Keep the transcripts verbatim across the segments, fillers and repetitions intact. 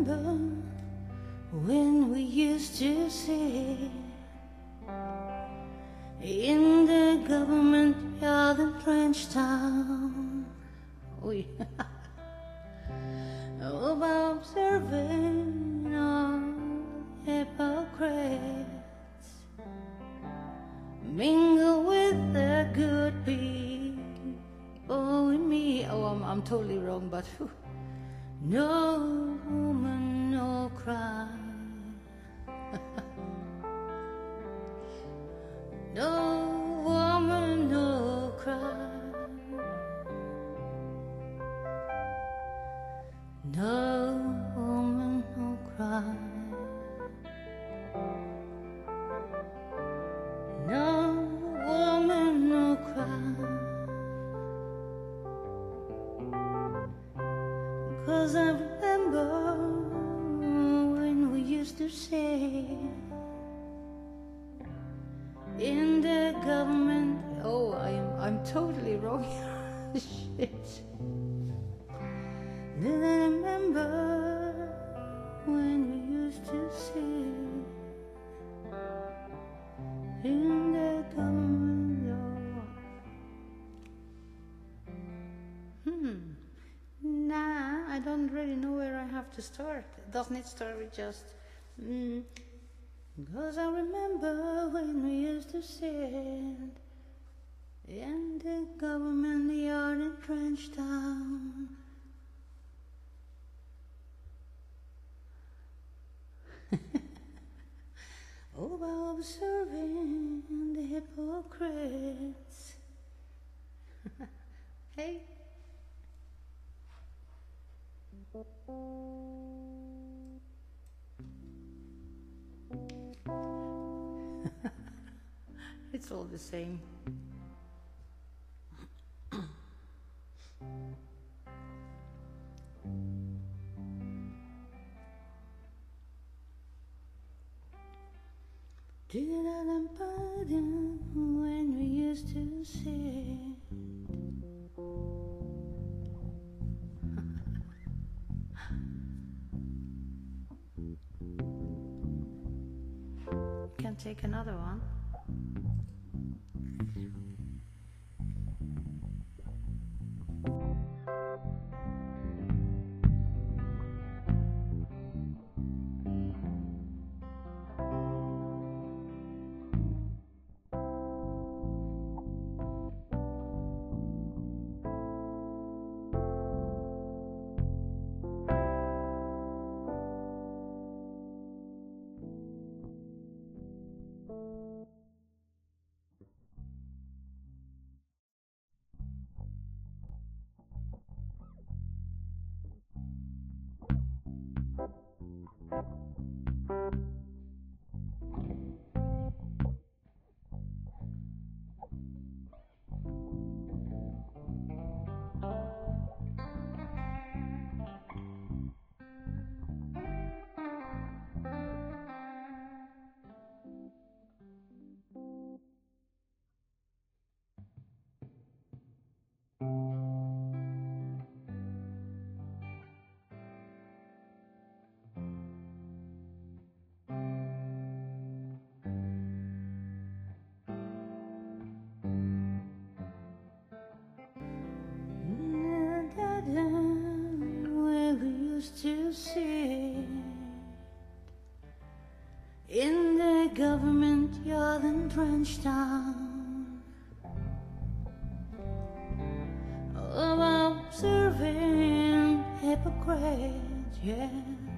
remember when we used to sit in the government yard in Frenchtown. Oh, yeah. About observing all hypocrites mingle with the good people in me. Oh, I'm, I'm totally wrong, but whew. No woman, no cry. No woman, no cry. No woman, no cry. No woman, no cry. 'Cause I remember when we used to say in the government. Oh, I'm I'm totally wrong. Shit. Then I remember when we used to sing in the government law. Hmm. Nah, I don't really know where I have to start. Doesn't it start with just mm, because I remember when we used to sit in the government yard in Frenchtown. Oh, about observing the hypocrites. Hey. It's all the same. When we used to sit can take another one. Where we used to sit in the government yard in Frenchtown, observing hypocrites, yeah,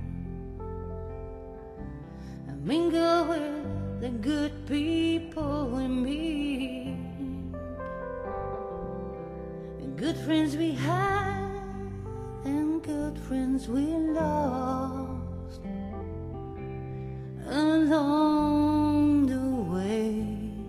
and mingle with the good people we meet, and good friends we had and good friends we lost along the way.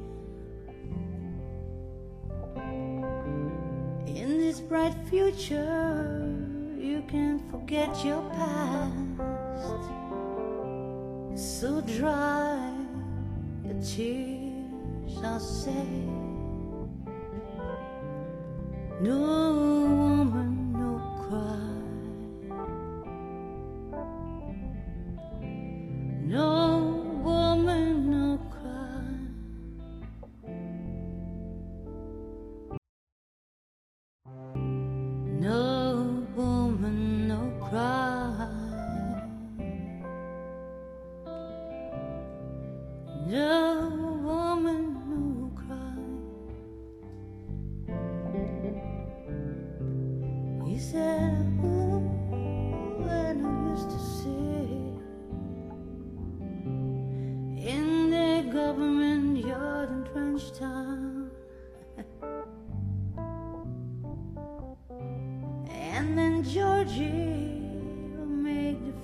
In this bright future, you can't forget your past, so dry your tears, I say. No woman, no cry.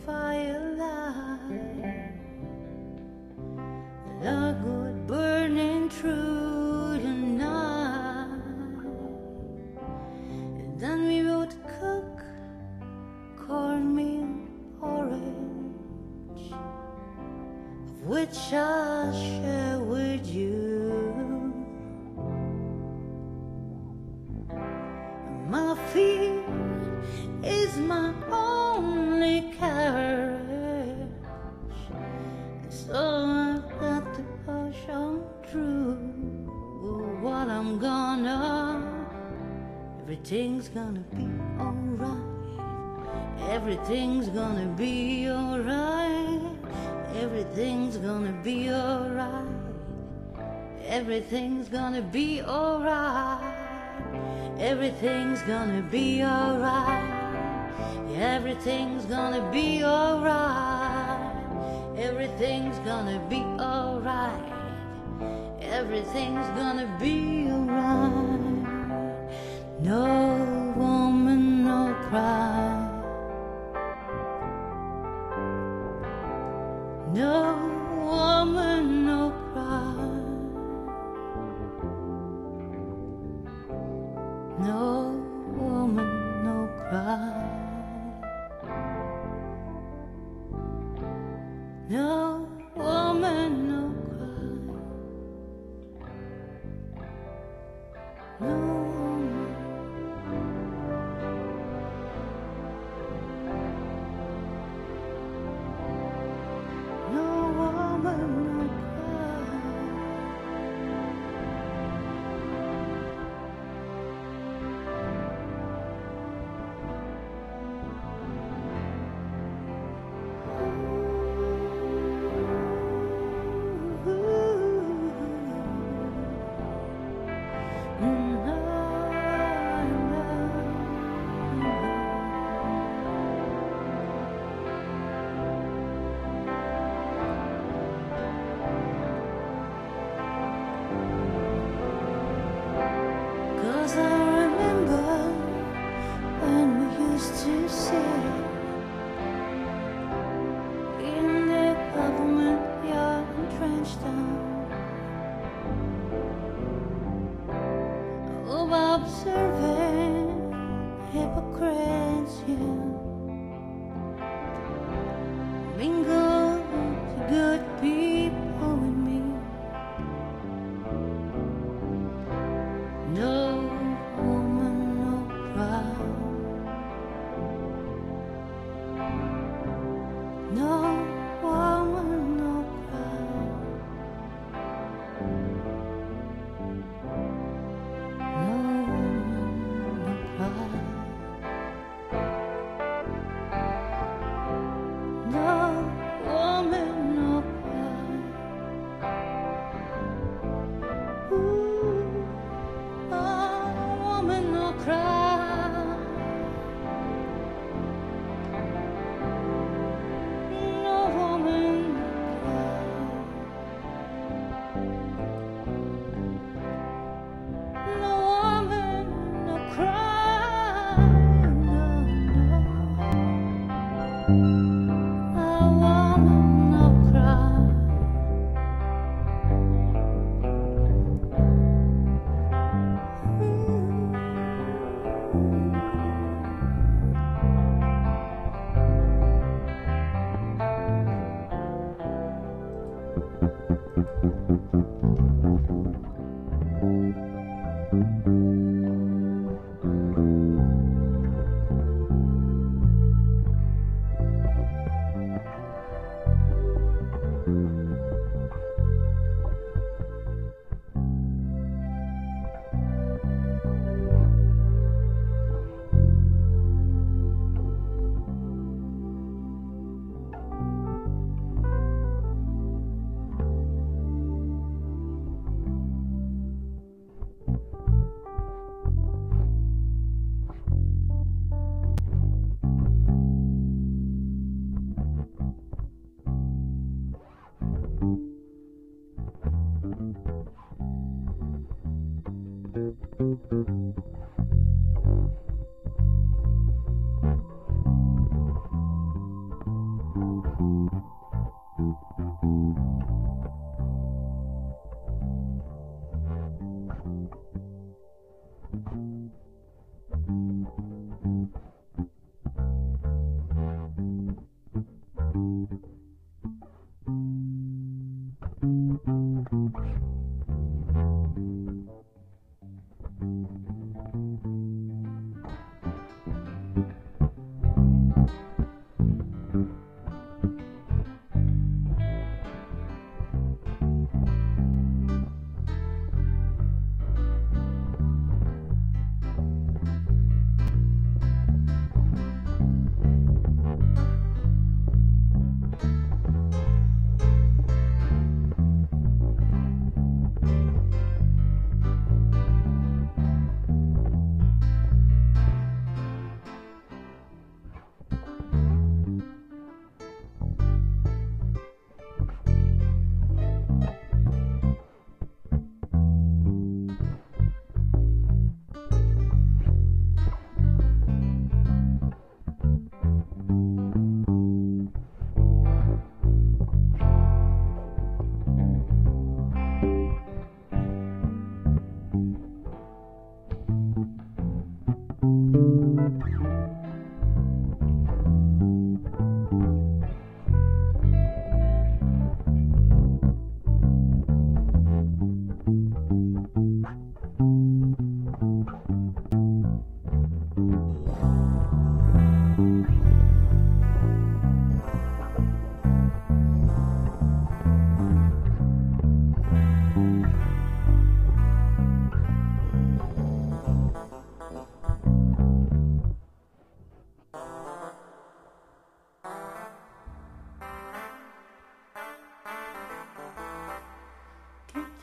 firelight, logwood burning through the night. And then we would cook cornmeal porridge, of which I'll share with you. My fear is my only carriage, so I've got to push on through. What I'm gonna, everything's gonna be alright. Everything's gonna be alright. Everything's gonna be alright. Everything's gonna be alright. Everything's gonna be alright. Everything's gonna be alright. Everything's gonna be alright. Everything's gonna be alright. No woman, no cry. No woman, no cry. No woman, no cry. No woman, no cry. No woman. No woman, no cry. Cause I remember when we used to sit in the government yard and trench town, oh, observing hypocrites, yeah, being good to good people with me. No woman, no cry. No woman, no cry. No woman, no cry. No woman, no cry. Ooh. No woman, no cry. No woman, no woman, no cry. No, no. A woman, no cry.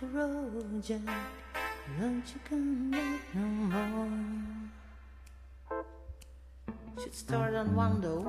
the road, Jack. Don't you come back no more. Should start on one though.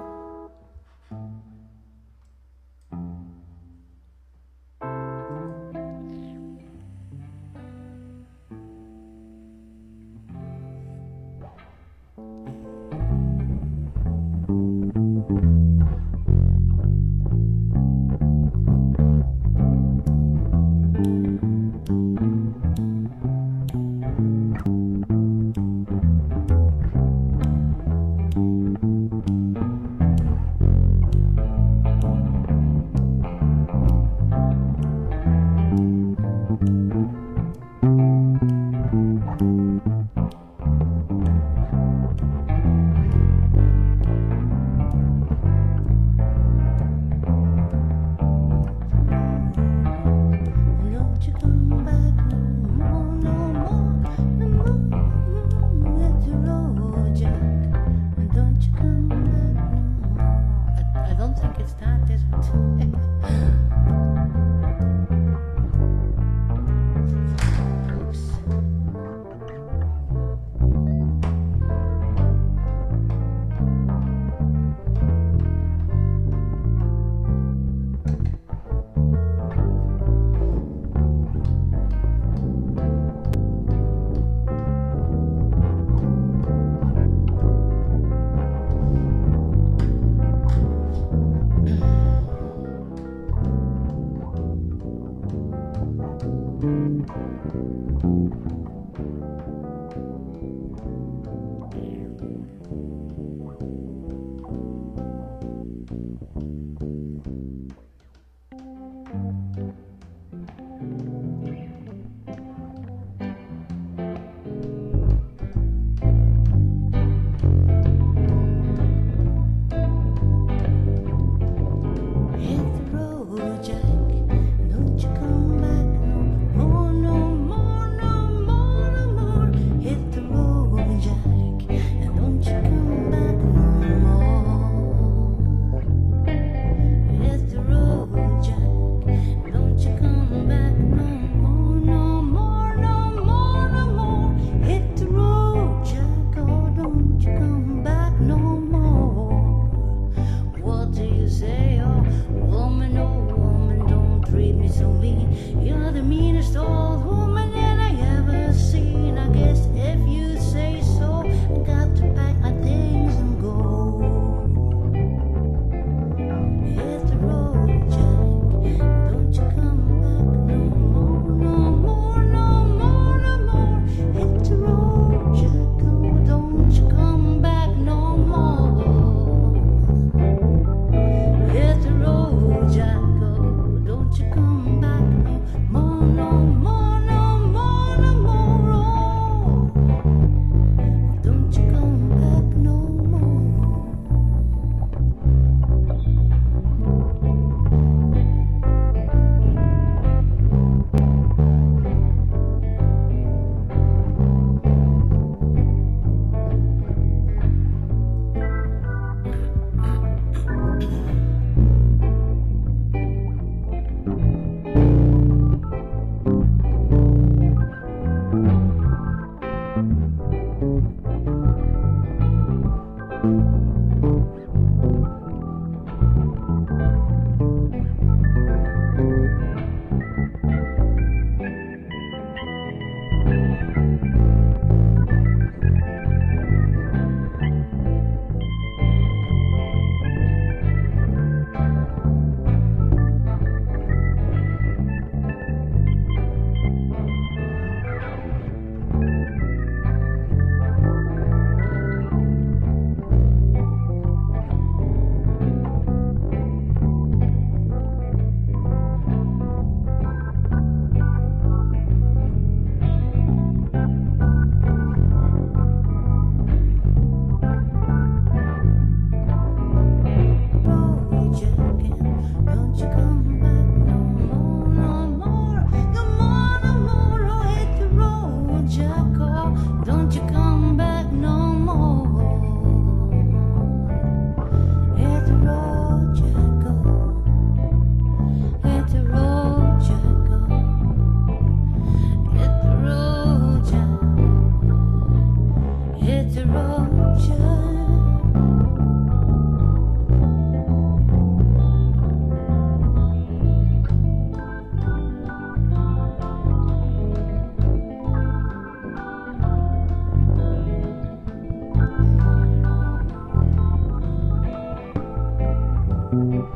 you.